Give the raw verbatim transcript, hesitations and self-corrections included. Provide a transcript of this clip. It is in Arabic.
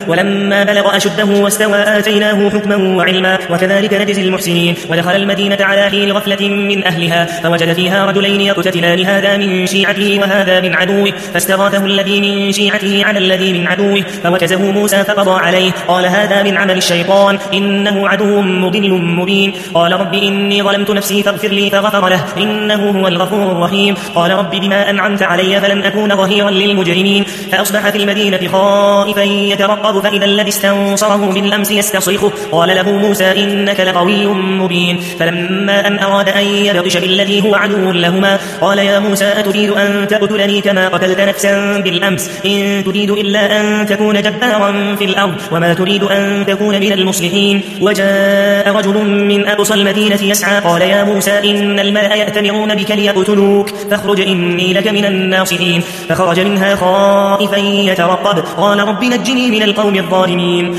ولما بلغ أشده واستوى آتيناه حكما وعلما وكذلك نجزي المحسنين. ودخل المدينة على حين غفلة من أهلها فوجد فيها رجلين يقتتلان هذا من شيعته وهذا من عدوه فاستغاثه الذي من شيعته على الذي من عدوه فوكزه موسى فقضى عليه قال هذا من عمل الشيطان إنه عدو مضل مبين. قال رب إني ظلمت نفسي فاغفر لي فغفر له إنه هو الغفور الرحيم. قال رب بما أنعمت علي فلن أكون ظهيرا للمجرمين. فأصبح في المدينة خائفا يترقب فإذا الذي استنصره بالأمس يستصرخه قال له موسى إنك لقوي مبين. فلما أن أراد أن يبطش بالذي هو عدو لهما قال يا موسى أتريد أن تقتلني كما قتلت نفسا بالأمس إن تريد إلا أن تكون جبارا في الأرض وما تريد أن تكون من المصلحين. وجاء رجل من أقصى المدينة يسعى قال يا موسى إن الملأ يأتمرون بك ليقتلوك فاخرج إني لك من الناصحين. فخرج منها خائفا يترقب قال رب نجني من القوم الظالمين.